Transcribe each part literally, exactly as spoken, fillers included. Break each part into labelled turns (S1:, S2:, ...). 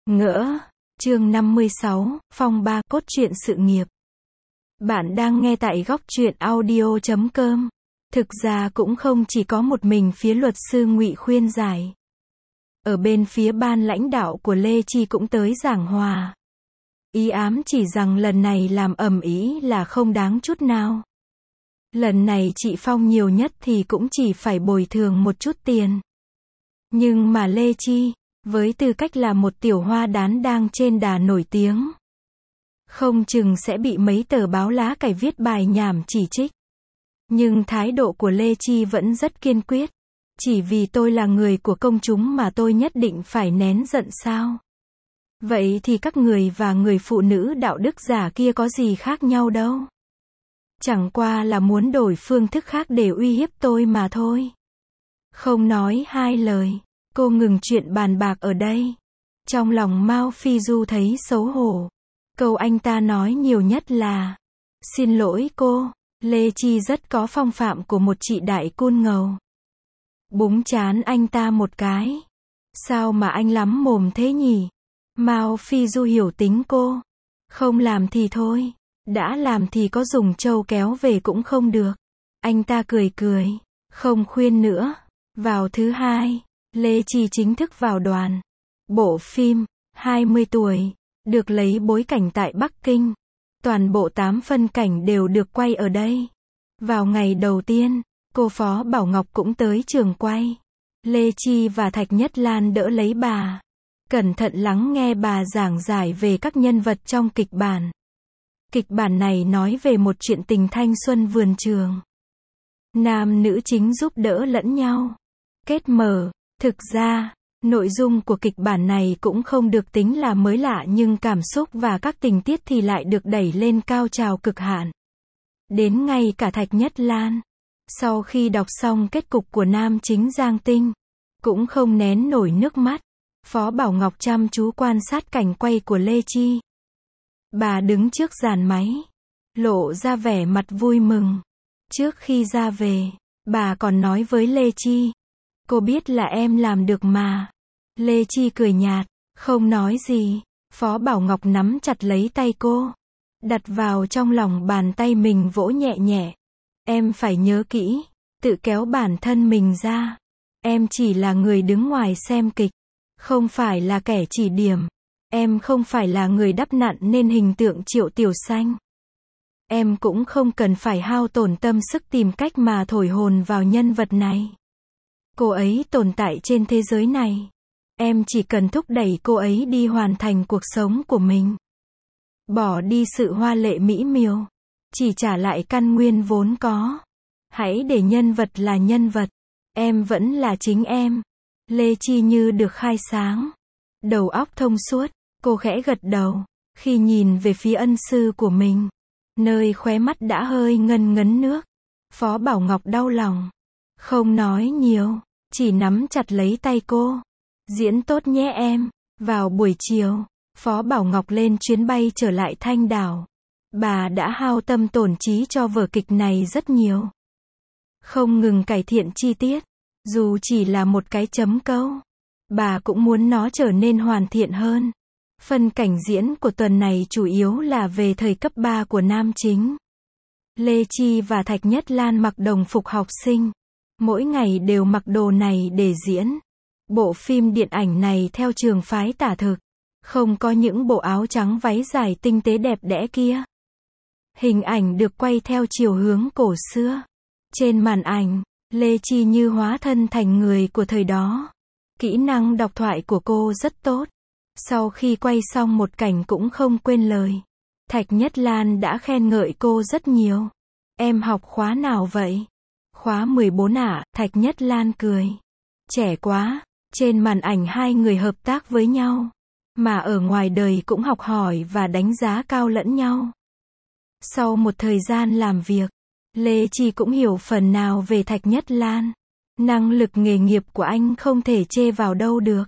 S1: Ngỡ. Chương năm mươi sáu, Phong ba, cốt truyện sự nghiệp. Bạn đang nghe tại góc truyện audio chấm com. Thực ra cũng không chỉ có một mình phía luật sư Ngụy khuyên giải. Ở bên phía ban lãnh đạo của Lê Chi cũng tới giảng hòa. Ý ám chỉ rằng lần này làm ầm ĩ là không đáng chút nào. Lần này chị Phong nhiều nhất thì cũng chỉ phải bồi thường một chút tiền. Nhưng mà Lê Chi, với tư cách là một tiểu hoa đán đang trên đà nổi tiếng, không chừng sẽ bị mấy tờ báo lá cải viết bài nhảm chỉ trích. Nhưng thái độ của Lê Chi vẫn rất kiên quyết. Chỉ vì tôi là người của công chúng mà tôi nhất định phải nén giận sao? Vậy thì các người và người phụ nữ đạo đức giả kia có gì khác nhau đâu. Chẳng qua là muốn đổi phương thức khác để uy hiếp tôi mà thôi. Không nói hai lời, cô ngừng chuyện bàn bạc ở đây. Trong lòng Mao Phi Du thấy xấu hổ. Câu anh ta nói nhiều nhất là: xin lỗi cô. Lê Chi rất có phong phạm của một chị đại cun ngầu. Búng chán anh ta một cái. Sao mà anh lắm mồm thế nhỉ? Mao Phi Du hiểu tính cô. Không làm thì thôi. Đã làm thì có dùng trâu kéo về cũng không được. Anh ta cười cười. Không khuyên nữa. Vào thứ hai, Lê Chi chính thức vào đoàn. Bộ phim, hai mươi tuổi, được lấy bối cảnh tại Bắc Kinh. Toàn bộ tám phân cảnh đều được quay ở đây. Vào ngày đầu tiên, cô Phó Bảo Ngọc cũng tới trường quay. Lê Chi và Thạch Nhất Lan đỡ lấy bà. Cẩn thận lắng nghe bà giảng giải về các nhân vật trong kịch bản. Kịch bản này nói về một chuyện tình thanh xuân vườn trường. Nam nữ chính giúp đỡ lẫn nhau. Kết mở. Thực ra, nội dung của kịch bản này cũng không được tính là mới lạ, nhưng cảm xúc và các tình tiết thì lại được đẩy lên cao trào cực hạn. Đến ngay cả Thạch Nhất Lan, sau khi đọc xong kết cục của nam chính Giang Tinh, cũng không nén nổi nước mắt. Phó Bảo Ngọc chăm chú quan sát cảnh quay của Lê Chi. Bà đứng trước dàn máy, lộ ra vẻ mặt vui mừng. Trước khi ra về, bà còn nói với Lê Chi: cô biết là em làm được mà. Lê Chi cười nhạt, không nói gì. Phó Bảo Ngọc nắm chặt lấy tay cô, đặt vào trong lòng bàn tay mình vỗ nhẹ nhẹ. Em phải nhớ kỹ, tự kéo bản thân mình ra. Em chỉ là người đứng ngoài xem kịch, không phải là kẻ chỉ điểm. Em không phải là người đắp nặn nên hình tượng Triệu Tiểu Xanh. Em cũng không cần phải hao tổn tâm sức tìm cách mà thổi hồn vào nhân vật này. Cô ấy tồn tại trên thế giới này. Em chỉ cần thúc đẩy cô ấy đi hoàn thành cuộc sống của mình. Bỏ đi sự hoa lệ mỹ miều, chỉ trả lại căn nguyên vốn có. Hãy để nhân vật là nhân vật. Em vẫn là chính em. Lê Chi như được khai sáng. Đầu óc thông suốt, cô khẽ gật đầu. Khi nhìn về phía ân sư của mình, nơi khóe mắt đã hơi ngân ngấn nước. Phó Bảo Ngọc đau lòng. Không nói nhiều, chỉ nắm chặt lấy tay cô. Diễn tốt nhé em. Vào buổi chiều, Phó Bảo Ngọc lên chuyến bay trở lại Thanh Đảo. Bà đã hao tâm tổn trí cho vở kịch này rất nhiều. Không ngừng cải thiện chi tiết. Dù chỉ là một cái chấm câu, bà cũng muốn nó trở nên hoàn thiện hơn. Phân cảnh diễn của tuần này chủ yếu là về thời cấp ba của nam chính. Lê Chi và Thạch Nhất Lan mặc đồng phục học sinh. Mỗi ngày đều mặc đồ này để diễn. Bộ phim điện ảnh này theo trường phái tả thực. Không có những bộ áo trắng váy dài tinh tế đẹp đẽ kia. Hình ảnh được quay theo chiều hướng cổ xưa. Trên màn ảnh, Lê Chi như hóa thân thành người của thời đó. Kỹ năng đọc thoại của cô rất tốt. Sau khi quay xong một cảnh cũng không quên lời. Thạch Nhất Lan đã khen ngợi cô rất nhiều. Em học khóa nào vậy? Khóa mười bốn ạ, Thạch Nhất Lan cười. Trẻ quá. Trên màn ảnh hai người hợp tác với nhau, mà ở ngoài đời cũng học hỏi và đánh giá cao lẫn nhau. Sau một thời gian làm việc, Lê Chi cũng hiểu phần nào về Thạch Nhất Lan. Năng lực nghề nghiệp của anh không thể chê vào đâu được.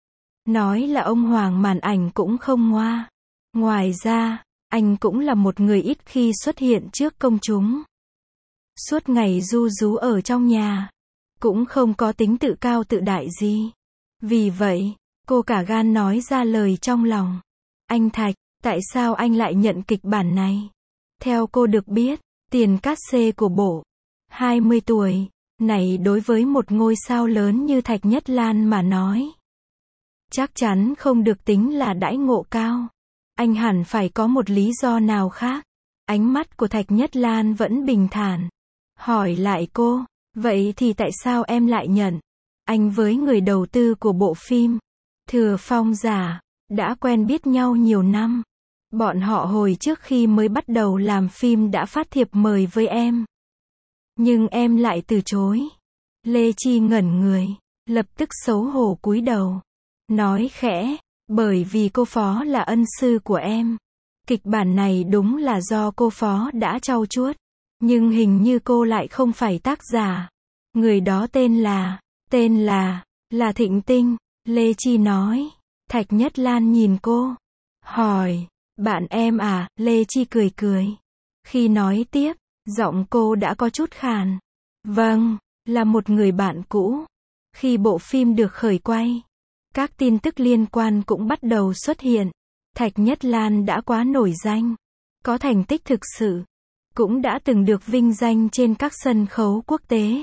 S1: Nói là ông hoàng màn ảnh cũng không ngoa. Ngoài ra, anh cũng là một người ít khi xuất hiện trước công chúng. Suốt ngày ru rú ở trong nhà, cũng không có tính tự cao tự đại gì. Vì vậy, Cô cả gan nói ra lời trong lòng. Anh Thạch, tại sao anh lại nhận kịch bản này? Theo cô được biết, tiền cát xê của bộ hai mươi tuổi này đối với một ngôi sao lớn như Thạch Nhất Lan mà nói, chắc chắn không được tính là đãi ngộ cao. Anh hẳn phải có một lý do nào khác. Ánh mắt của Thạch Nhất Lan vẫn bình thản. Hỏi lại cô, vậy thì tại sao em lại nhận? Anh với người đầu tư của bộ phim Thừa Phong Giả đã quen biết nhau nhiều năm. Bọn họ hồi trước khi mới bắt đầu làm phim đã phát thiệp mời với em. Nhưng em lại từ chối. Lê Chi ngẩn người, lập tức xấu hổ cúi đầu. Nói khẽ, bởi vì cô Phó là ân sư của em. Kịch bản này đúng là do cô Phó đã trau chuốt. Nhưng hình như cô lại không phải tác giả. Người đó tên là, tên là, là Thịnh Tinh, Lê Chi nói. Thạch Nhất Lan nhìn cô, hỏi, bạn em à, Lê Chi cười cười. Khi nói tiếp, giọng cô đã có chút khàn. Vâng, là một người bạn cũ. Khi bộ phim được khởi quay, các tin tức liên quan cũng bắt đầu xuất hiện. Thạch Nhất Lan đã quá nổi danh, có thành tích thực sự, cũng đã từng được vinh danh trên các sân khấu quốc tế.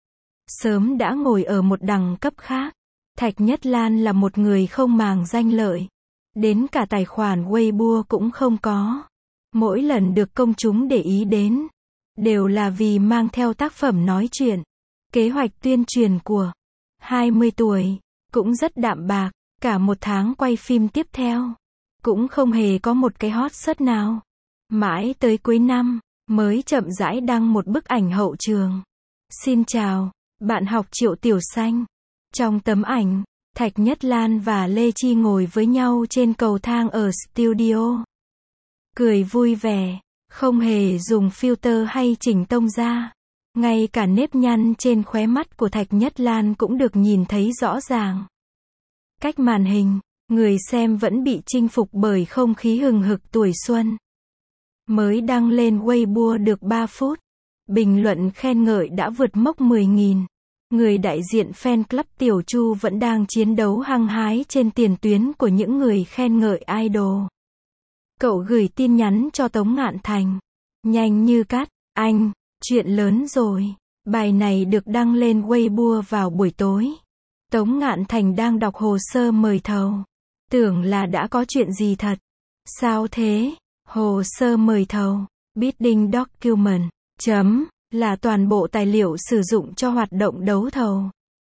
S1: Sớm đã ngồi ở một đẳng cấp khác. Thạch Nhất Lan là một người không màng danh lợi. Đến cả tài khoản Weibo cũng không có. Mỗi lần được công chúng để ý đến, đều là vì mang theo tác phẩm nói chuyện. Kế hoạch tuyên truyền của hai mươi tuổi cũng rất đạm bạc. Cả một tháng quay phim tiếp theo, cũng không hề có một cái hot search nào. Mãi tới cuối năm, mới chậm rãi đăng một bức ảnh hậu trường. Xin chào, bạn học Triệu Tiểu Xanh. Trong tấm ảnh, Thạch Nhất Lan và Lê Chi ngồi với nhau trên cầu thang ở studio. Cười vui vẻ, không hề dùng filter hay chỉnh tông da. Ngay cả nếp nhăn trên khóe mắt của Thạch Nhất Lan cũng được nhìn thấy rõ ràng. Cách màn hình, người xem vẫn bị chinh phục bởi không khí hừng hực tuổi xuân. Mới đăng lên Weibo được ba phút, bình luận khen ngợi đã vượt mốc mười nghìn. Người đại diện fan club Tiểu Chu vẫn đang chiến đấu hăng hái trên tiền tuyến của những người khen ngợi idol. Cậu gửi tin nhắn cho Tống Ngạn Thành. Nhanh như cắt, anh, chuyện lớn rồi. Bài này được đăng lên Weibo vào buổi tối. Tống Ngạn Thành đang đọc hồ sơ mời thầu. Tưởng là đã có chuyện gì thật. Sao thế? Hồ sơ mời thầu, bidding document, chấm, là toàn bộ tài liệu sử dụng cho hoạt động đấu thầu.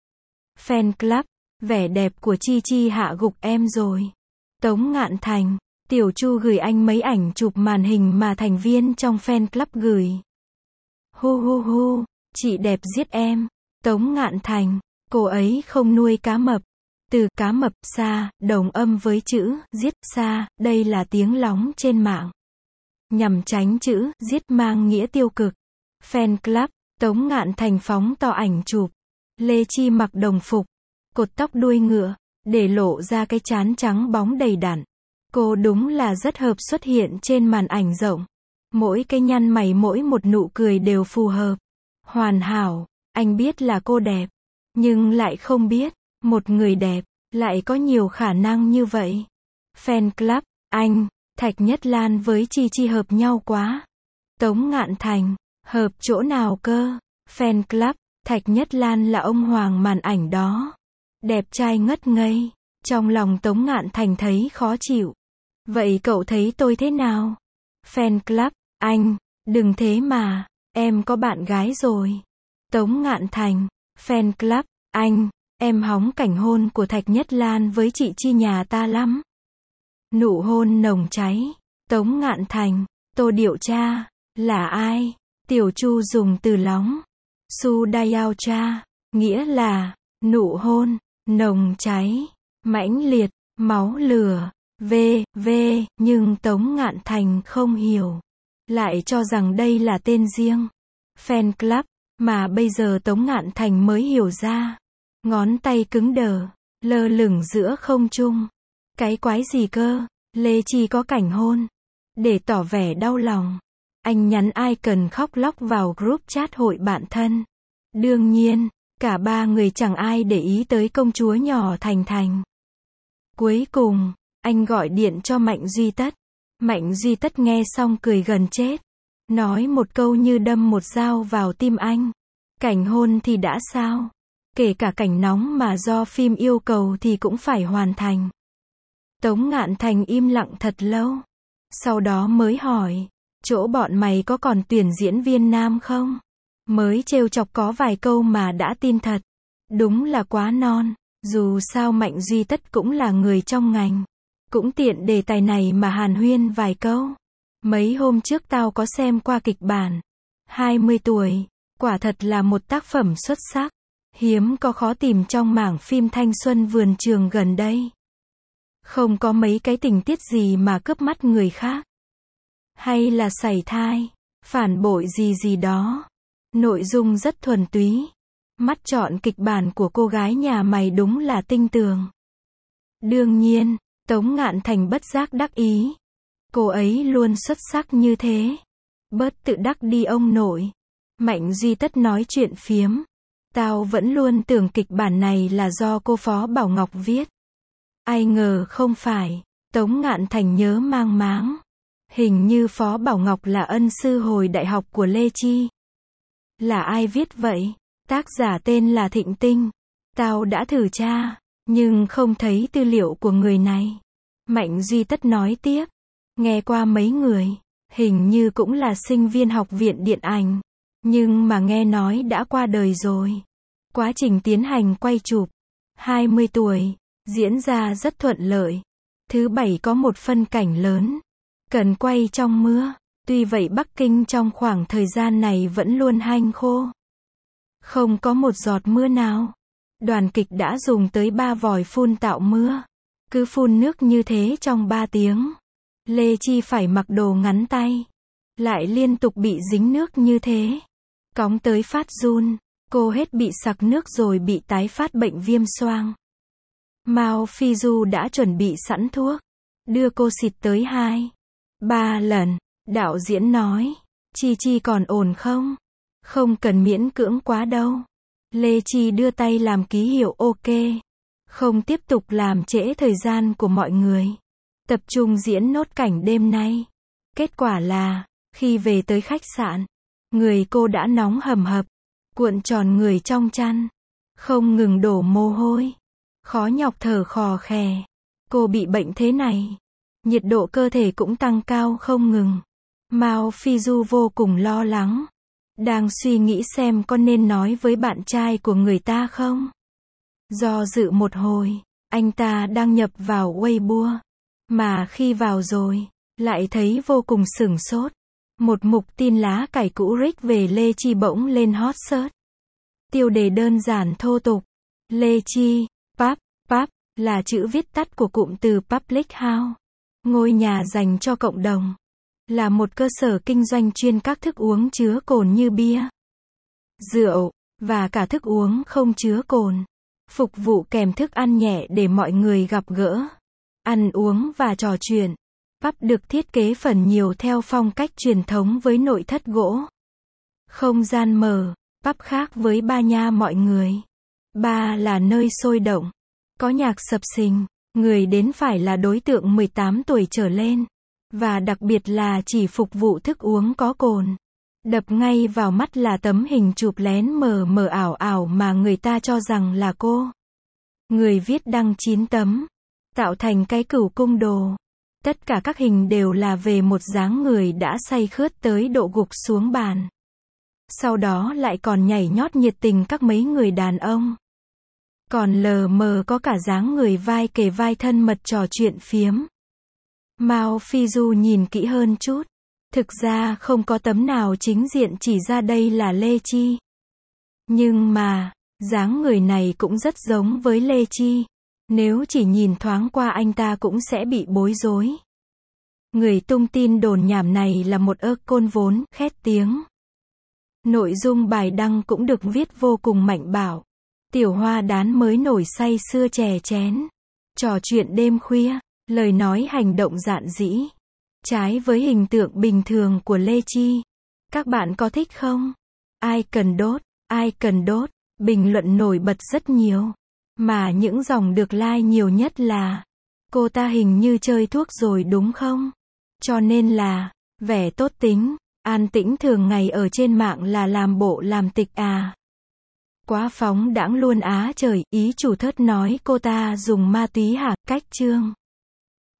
S1: Fan club, vẻ đẹp của Chi Chi hạ gục em rồi. Tống Ngạn Thành, Tiểu Chu gửi anh mấy ảnh chụp màn hình mà thành viên trong fan club gửi. Hu hu hu, chị đẹp giết em. Tống Ngạn Thành, cô ấy không nuôi cá mập. Từ cá mập xa, đồng âm với chữ giết xa, đây là tiếng lóng trên mạng. Nhằm tránh chữ giết mang nghĩa tiêu cực. Fan club, Tống Ngạn Thành phóng to ảnh chụp. Lê Chi mặc đồng phục, cột tóc đuôi ngựa, để lộ ra cái trán trắng bóng đầy đặn. Cô đúng là rất hợp xuất hiện trên màn ảnh rộng. Mỗi cái nhăn mày mỗi một nụ cười đều phù hợp. Hoàn hảo, anh biết là cô đẹp. Nhưng lại không biết, một người đẹp, lại có nhiều khả năng như vậy. Fan club, anh, Thạch Nhất Lan với Chi Chi hợp nhau quá. Tống Ngạn Thành, hợp chỗ nào cơ? Fan club, Thạch Nhất Lan là ông hoàng màn ảnh đó. Đẹp trai ngất ngây. Trong lòng Tống Ngạn Thành thấy khó chịu. Vậy cậu thấy tôi thế nào? Fan club, anh, đừng thế mà, em có bạn gái rồi. Tống Ngạn Thành, fan club, anh, em hóng cảnh hôn của Thạch Nhất Lan với chị Chi nhà ta lắm. Nụ hôn nồng cháy. Tống Ngạn Thành, Tô Điệu Cha, là ai? Tiểu Chu dùng từ lóng. Su Dayao Cha, nghĩa là, nụ hôn, nồng cháy, mãnh liệt, máu lửa, v, v, nhưng Tống Ngạn Thành không hiểu. Lại cho rằng đây là tên riêng. Fan club, mà bây giờ Tống Ngạn Thành mới hiểu ra. Ngón tay cứng đờ, lơ lửng giữa không trung. Cái quái gì cơ? Lê Chi có cảnh hôn. Để tỏ vẻ đau lòng, anh nhắn icon khóc lóc vào group chat hội bạn thân. Đương nhiên, cả ba người chẳng ai để ý tới công chúa nhỏ Thành Thành. Cuối cùng, anh gọi điện cho Mạnh Duy Tất. Mạnh Duy Tất nghe xong cười gần chết. Nói một câu như đâm một dao vào tim anh. Cảnh hôn thì đã sao? Kể cả cảnh nóng mà do phim yêu cầu thì cũng phải hoàn thành. Tống Ngạn Thành im lặng thật lâu. Sau đó mới hỏi, chỗ bọn mày có còn tuyển diễn viên nam không? Mới trêu chọc có vài câu mà đã tin thật. Đúng là quá non. Dù sao Mạnh Duy Tất cũng là người trong ngành. Cũng tiện đề tài này mà hàn huyên vài câu. Mấy hôm trước tao có xem qua kịch bản. hai mươi tuổi, quả thật là một tác phẩm xuất sắc. Hiếm có khó tìm trong mảng phim thanh xuân vườn trường gần đây. Không có mấy cái tình tiết gì mà cướp mắt người khác. Hay là sảy thai, phản bội gì gì đó. Nội dung rất thuần túy. Mắt chọn kịch bản của cô gái nhà mày đúng là tinh tường. Đương nhiên, Tống Ngạn Thành bất giác đắc ý. Cô ấy luôn xuất sắc như thế. Bớt tự đắc đi ông nội. Mạnh Duy Tất nói chuyện phiếm. Tao vẫn luôn tưởng kịch bản này là do cô Phó Bảo Ngọc viết. Ai ngờ không phải. Tống Ngạn Thành nhớ mang máng. Hình như Phó Bảo Ngọc là ân sư hồi đại học của Lê Chi. Là ai viết vậy? Tác giả tên là Thịnh Tinh. Tao đã thử tra, nhưng không thấy tư liệu của người này. Mạnh Duy Tất nói tiếp. Nghe qua mấy người, hình như cũng là sinh viên học viện điện ảnh. Nhưng mà nghe nói đã qua đời rồi. Quá trình tiến hành quay chụp, hai mươi tuổi, diễn ra rất thuận lợi. Thứ bảy có một phân cảnh lớn, cần quay trong mưa. Tuy vậy Bắc Kinh trong khoảng thời gian này vẫn luôn hanh khô. Không có một giọt mưa nào. Đoàn kịch đã dùng tới ba vòi phun tạo mưa. Cứ phun nước như thế trong ba tiếng. Lê Chi phải mặc đồ ngắn tay. Lại liên tục bị dính nước như thế. Cóng tới phát run. Cô hết bị sặc nước rồi bị tái phát bệnh viêm xoang. Mao Phi Du đã chuẩn bị sẵn thuốc. Đưa cô xịt tới hai, ba lần. Đạo diễn nói. Chi Chi còn ổn không? Không cần miễn cưỡng quá đâu. Lê Chi đưa tay làm ký hiệu ok. Không tiếp tục làm trễ thời gian của mọi người. Tập trung diễn nốt cảnh đêm nay. Kết quả là, khi về tới khách sạn, người cô đã nóng hầm hập, cuộn tròn người trong chăn, không ngừng đổ mồ hôi, khó nhọc thở khò khè. Cô bị bệnh thế này, nhiệt độ cơ thể cũng tăng cao không ngừng. Mao Phi Du vô cùng lo lắng, đang suy nghĩ xem có nên nói với bạn trai của người ta không. Do dự một hồi, anh ta đăng nhập vào Weibo, mà khi vào rồi, lại thấy vô cùng sửng sốt. Một mục tin lá cải cũ rích về Lê Chi bỗng lên hot search. Tiêu đề đơn giản thô tục. Lê Chi, pub, pub, là chữ viết tắt của cụm từ Public House. Ngôi nhà dành cho cộng đồng. Là một cơ sở kinh doanh chuyên các thức uống chứa cồn như bia, rượu, và cả thức uống không chứa cồn. Phục vụ kèm thức ăn nhẹ để mọi người gặp gỡ, ăn uống và trò chuyện. Pub được thiết kế phần nhiều theo phong cách truyền thống với nội thất gỗ. Không gian mở, pub khác với bar nha mọi người. Bar là nơi sôi động, có nhạc sập sình, người đến phải là đối tượng mười tám tuổi trở lên. Và đặc biệt là chỉ phục vụ thức uống có cồn. Đập ngay vào mắt là tấm hình chụp lén mờ mờ ảo ảo mà người ta cho rằng là cô. Người viết đăng chín tấm, tạo thành cái cửu cung đồ. Tất cả các hình đều là về một dáng người đã say khướt tới độ gục xuống bàn. Sau đó lại còn nhảy nhót nhiệt tình các mấy người đàn ông. Còn lờ mờ có cả dáng người vai kề vai thân mật trò chuyện phiếm. Mao Phi Du nhìn kỹ hơn chút. Thực ra không có tấm nào chính diện chỉ ra đây là Lê Chi. Nhưng mà, dáng người này cũng rất giống với Lê Chi. Nếu chỉ nhìn thoáng qua anh ta cũng sẽ bị bối rối. Người tung tin đồn nhảm này là một ơ côn vốn khét tiếng. Nội dung bài đăng cũng được viết vô cùng mạnh bạo. Tiểu hoa đán mới nổi say sưa chè chén. Trò chuyện đêm khuya, lời nói hành động dạn dĩ. Trái với hình tượng bình thường của Lê Chi. Các bạn có thích không? Ai cần đốt, ai cần đốt, bình luận nổi bật rất nhiều. Mà những dòng được like nhiều nhất là Cô ta hình như chơi thuốc rồi đúng không? Cho nên là, vẻ tốt tính, an tĩnh thường ngày ở trên mạng là làm bộ làm tịch à. Quá phóng đãng luôn á trời, ý chủ thớt nói cô ta dùng ma túy hả, cách chương.